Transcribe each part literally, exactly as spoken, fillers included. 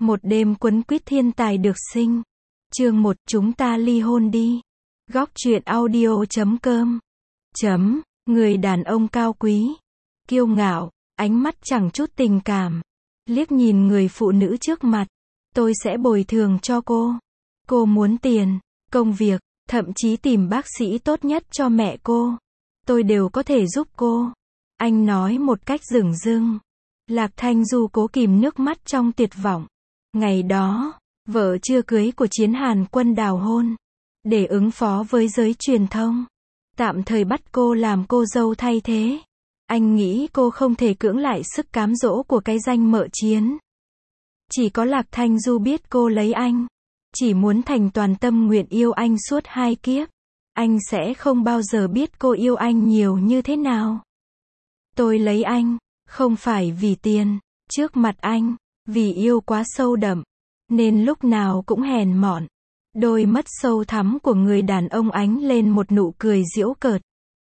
Một đêm quấn quýt thiên tài được sinh. Chương một, chúng ta ly hôn đi. Góc truyện audio chấm com. Chấm, người đàn ông cao quý, kiêu ngạo, ánh mắt chẳng chút tình cảm. Liếc nhìn người phụ nữ trước mặt. Tôi sẽ bồi thường cho cô. Cô muốn tiền, công việc, thậm chí tìm bác sĩ tốt nhất cho mẹ cô. Tôi đều có thể giúp cô. Anh nói một cách dửng dưng. Lạc Thanh Du cố kìm nước mắt trong tuyệt vọng. Ngày đó, vợ chưa cưới của Chiến Hàn Quân đào hôn. Để ứng phó với giới truyền thông, tạm thời bắt cô làm cô dâu thay thế. Anh nghĩ cô không thể cưỡng lại sức cám dỗ của cái danh mợ Chiến. Chỉ có Lạc Thanh Du biết cô lấy anh. Chỉ muốn thành toàn tâm nguyện yêu anh suốt hai kiếp. Anh sẽ không bao giờ biết cô yêu anh nhiều như thế nào. Tôi lấy anh, không phải vì tiền, trước mặt anh, vì yêu quá sâu đậm, nên lúc nào cũng hèn mọn. Đôi mắt sâu thẳm của người đàn ông ánh lên một nụ cười giễu cợt.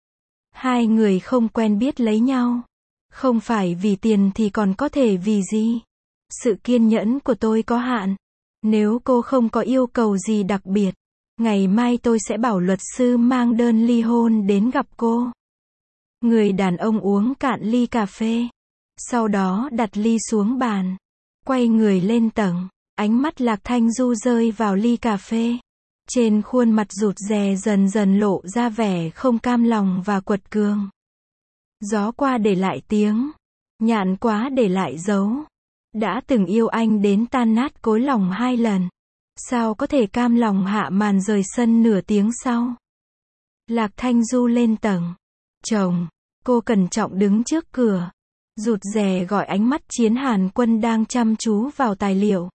Hai người không quen biết lấy nhau. Không phải vì tiền thì còn có thể vì gì? Sự kiên nhẫn của tôi có hạn. Nếu cô không có yêu cầu gì đặc biệt, ngày mai tôi sẽ bảo luật sư mang đơn ly hôn đến gặp cô. Người đàn ông uống cạn ly cà phê. Sau đó đặt ly xuống bàn. Quay người lên tầng. Ánh mắt Lạc Thanh Du rơi vào ly cà phê. Trên khuôn mặt rụt rè dần dần lộ ra vẻ không cam lòng và quật cường. Gió qua để lại tiếng. Nhạn quá để lại dấu. Đã từng yêu anh đến tan nát cối lòng hai lần. Sao có thể cam lòng hạ màn rời sân nửa tiếng sau? Lạc Thanh Du lên tầng. Chồng, cô cẩn trọng đứng trước cửa. Rụt rè gọi ánh mắt Chiến Hàn Quân đang chăm chú vào tài liệu.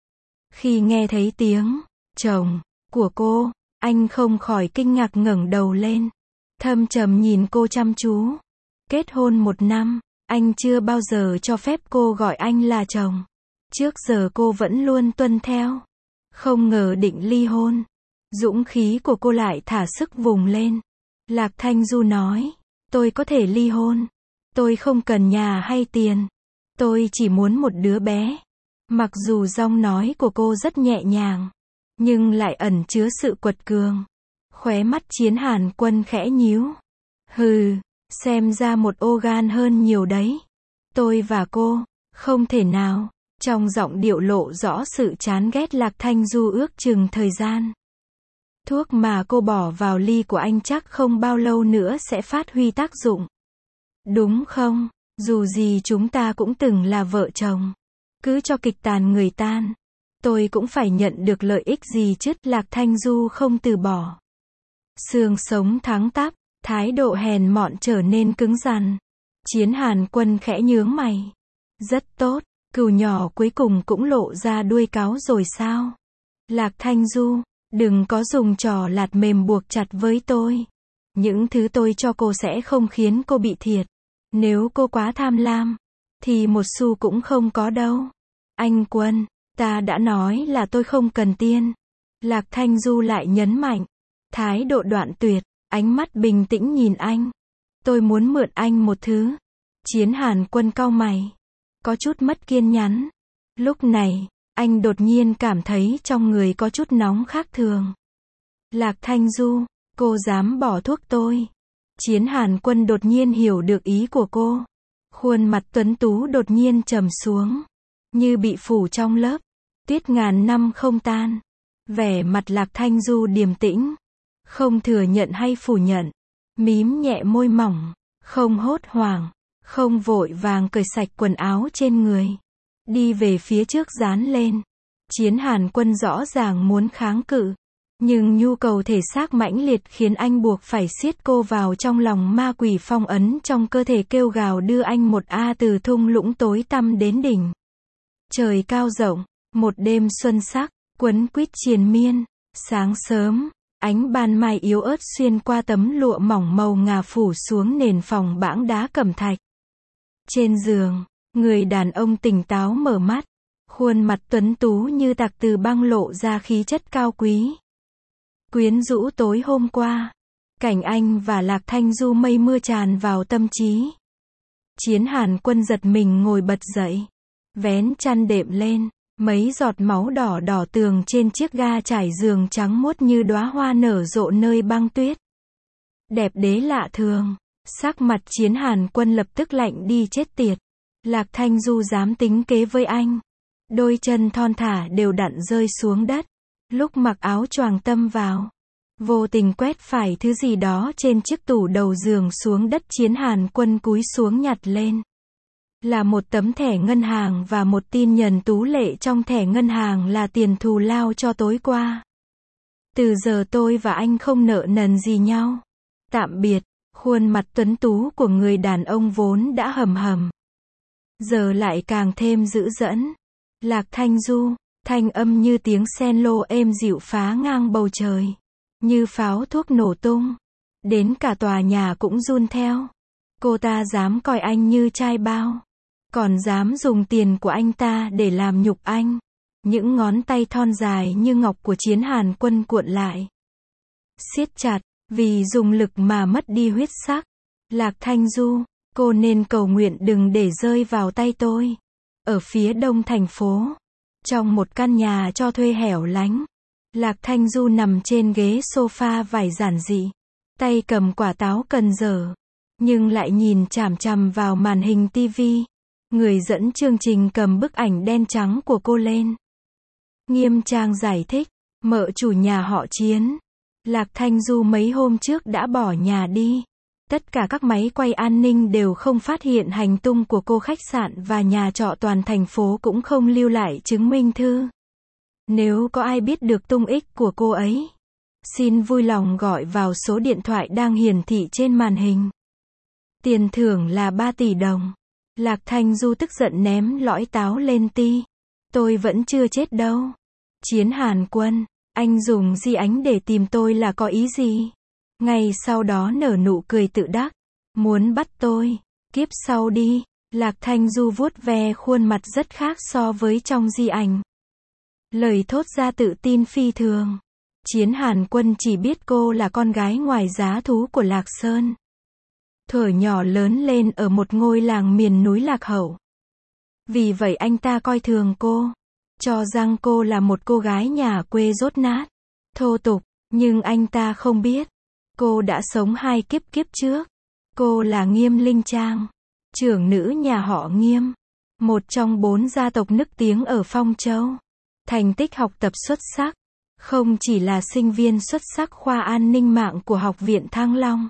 Khi nghe thấy tiếng chồng của cô, anh không khỏi kinh ngạc ngẩng đầu lên. Thâm trầm nhìn cô chăm chú. Kết hôn một năm, anh chưa bao giờ cho phép cô gọi anh là chồng. Trước giờ cô vẫn luôn tuân theo. Không ngờ định ly hôn. Dũng khí của cô lại thả sức vùng lên. Lạc Thanh Du nói, tôi có thể ly hôn. Tôi không cần nhà hay tiền. Tôi chỉ muốn một đứa bé. Mặc dù giọng nói của cô rất nhẹ nhàng, nhưng lại ẩn chứa sự quật cường. Khóe mắt Chiến Hàn Quân khẽ nhíu. Hừ, xem ra một ô gan hơn nhiều đấy. Tôi và cô, không thể nào. Trong giọng điệu lộ rõ sự chán ghét. Lạc Thanh Du ước chừng thời gian. Thuốc mà cô bỏ vào ly của anh chắc không bao lâu nữa sẽ phát huy tác dụng. Đúng không? Dù gì chúng ta cũng từng là vợ chồng. Cứ cho kịch tàn người tan. Tôi cũng phải nhận được lợi ích gì chứ? Lạc Thanh Du không từ bỏ. Xương sống thẳng tắp, thái độ hèn mọn trở nên cứng rắn. Chiến Hàn Quân khẽ nhướng mày. Rất tốt, cừu nhỏ cuối cùng cũng lộ ra đuôi cáo rồi sao? Lạc Thanh Du, đừng có dùng trò lạt mềm buộc chặt với tôi. Những thứ tôi cho cô sẽ không khiến cô bị thiệt. Nếu cô quá tham lam, thì một xu cũng không có đâu. Anh Quân, ta đã nói là tôi không cần tiền. Lạc Thanh Du lại nhấn mạnh. Thái độ đoạn tuyệt, ánh mắt bình tĩnh nhìn anh. Tôi muốn mượn anh một thứ. Chiến Hàn Quân cau mày. Có chút mất kiên nhẫn. Lúc này, anh đột nhiên cảm thấy trong người có chút nóng khác thường. Lạc Thanh Du, cô dám bỏ thuốc tôi. Chiến Hàn Quân đột nhiên hiểu được ý của cô. Khuôn mặt tuấn tú đột nhiên trầm xuống. Như bị phủ trong lớp. Tuyết ngàn năm không tan. Vẻ mặt Lạc Thanh Du điềm tĩnh. Không thừa nhận hay phủ nhận. Mím nhẹ môi mỏng. Không hốt hoảng. Không vội vàng cởi sạch quần áo trên người. Đi về phía trước dán lên. Chiến Hàn Quân rõ ràng muốn kháng cự. Nhưng nhu cầu thể xác mãnh liệt khiến anh buộc phải siết cô vào trong lòng ma quỷ phong ấn trong cơ thể kêu gào đưa anh một A từ thung lũng tối tăm đến đỉnh. Trời cao rộng, một đêm xuân sắc, quấn quýt triền miên, sáng sớm, ánh ban mai yếu ớt xuyên qua tấm lụa mỏng màu ngà phủ xuống nền phòng bãng đá cẩm thạch. Trên giường, người đàn ông tỉnh táo mở mắt, khuôn mặt tuấn tú như tạc từ băng lộ ra khí chất cao quý. Quyến rũ tối hôm qua, cảnh anh và Lạc Thanh Du mây mưa tràn vào tâm trí. Chiến Hàn Quân giật mình ngồi bật dậy, vén chăn đệm lên, Mấy giọt máu đỏ đỏ tường trên chiếc ga trải giường trắng muốt như đóa hoa nở rộ nơi băng tuyết. Đẹp đế lạ thường. Sắc mặt Chiến Hàn Quân lập tức lạnh đi chết tiệt. Lạc Thanh Du dám tính kế với anh. Đôi chân thon thả đều đặn rơi xuống đất. Lúc mặc áo choàng tâm vào, vô tình quét phải thứ gì đó trên chiếc tủ đầu giường xuống đất. Chiến Hàn Quân cúi xuống nhặt lên. Là một tấm thẻ ngân hàng và một tin nhắn tú lệ trong thẻ ngân hàng là tiền thù lao cho tối qua. Từ giờ tôi và anh không nợ nần gì nhau. Tạm biệt. Khuôn mặt tuấn tú của người đàn ông vốn đã hầm hầm, giờ lại càng thêm dữ dẫn. Lạc Thanh Du, thanh âm như tiếng cello êm dịu phá ngang bầu trời, như pháo thuốc nổ tung. Đến cả tòa nhà cũng run theo. Cô ta dám coi anh như trai bao, còn dám dùng tiền của anh ta để làm nhục anh. Những ngón tay thon dài như ngọc của Chiến Hàn Quân cuộn lại, siết chặt, vì dùng lực mà mất đi huyết sắc. Lạc Thanh Du, cô nên cầu nguyện đừng để rơi vào tay tôi. Ở phía đông thành phố, trong một căn nhà cho thuê hẻo lánh, Lạc Thanh Du nằm trên ghế sofa vải giản dị, tay cầm quả táo cần dở, nhưng lại nhìn chằm chằm vào màn hình tivi. Người dẫn chương trình cầm bức ảnh đen trắng của cô lên, nghiêm trang giải thích, mợ chủ nhà họ Chiến, Lạc Thanh Du mấy hôm trước đã bỏ nhà đi. Tất cả các máy quay an ninh đều không phát hiện hành tung của cô, khách sạn và nhà trọ toàn thành phố cũng không lưu lại chứng minh thư. Nếu có ai biết được tung tích của cô ấy, xin vui lòng gọi vào số điện thoại đang hiển thị trên màn hình. Tiền thưởng là ba tỷ đồng. Lạc Thanh Du tức giận ném lõi táo lên ti. Tôi vẫn chưa chết đâu. Chiến Hàn Quân, anh dùng di ánh để tìm tôi là có ý gì? Ngay sau đó nở nụ cười tự đắc. Muốn bắt tôi? Kiếp sau đi. Lạc Thanh Du vuốt ve khuôn mặt rất khác so với trong di ảnh. Lời thốt ra tự tin phi thường. Chiến Hàn Quân chỉ biết cô là con gái ngoài giá thú của Lạc Sơn. Thuở nhỏ lớn lên ở một ngôi làng miền núi lạc hậu. Vì vậy anh ta coi thường cô, cho rằng cô là một cô gái nhà quê dốt nát, thô tục, nhưng anh ta không biết, cô đã sống hai kiếp kiếp trước. Cô là Nghiêm Linh Trang, trưởng nữ nhà họ Nghiêm, một trong bốn gia tộc nức tiếng ở Phong Châu. Thành tích học tập xuất sắc, không chỉ là sinh viên xuất sắc khoa an ninh mạng của Học viện Thăng Long,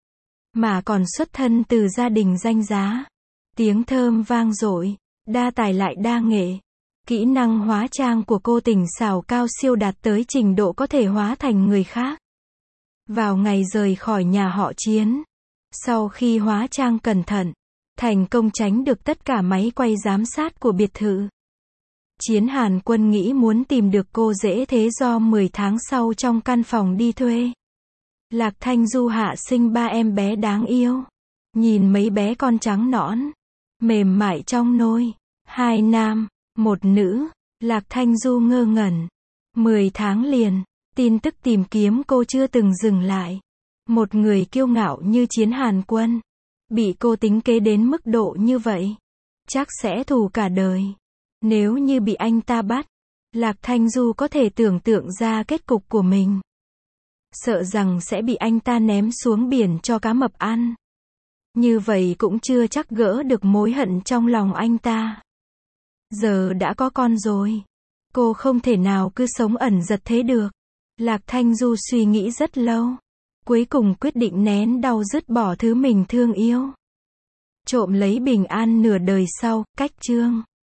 mà còn xuất thân từ gia đình danh giá. Tiếng thơm vang dội, đa tài lại đa nghệ. Kỹ năng hóa trang của cô tỉnh xảo cao siêu đạt tới trình độ có thể hóa thành người khác. Vào ngày rời khỏi nhà họ Chiến, sau khi hóa trang cẩn thận, thành công tránh được tất cả máy quay giám sát của biệt thự. Chiến Hàn Quân nghĩ muốn tìm được cô dễ thế do mười tháng sau trong căn phòng đi thuê, Lạc Thanh Du hạ sinh ba em bé đáng yêu. Nhìn mấy bé con trắng nõn, mềm mại trong nôi, hai nam, một nữ, Lạc Thanh Du ngơ ngẩn. Mười tháng liền, tin tức tìm kiếm cô chưa từng dừng lại. Một người kiêu ngạo như Chiến Hàn Quân, bị cô tính kế đến mức độ như vậy, chắc sẽ thù cả đời. Nếu như bị anh ta bắt, Lạc Thanh Du có thể tưởng tượng ra kết cục của mình. Sợ rằng sẽ bị anh ta ném xuống biển cho cá mập ăn. Như vậy cũng chưa chắc gỡ được mối hận trong lòng anh ta. Giờ đã có con rồi, cô không thể nào cứ sống ẩn giật thế được. Lạc Thanh Du suy nghĩ rất lâu, cuối cùng quyết định nén đau dứt bỏ thứ mình thương yêu, trộm lấy bình an nửa đời sau. Cách chương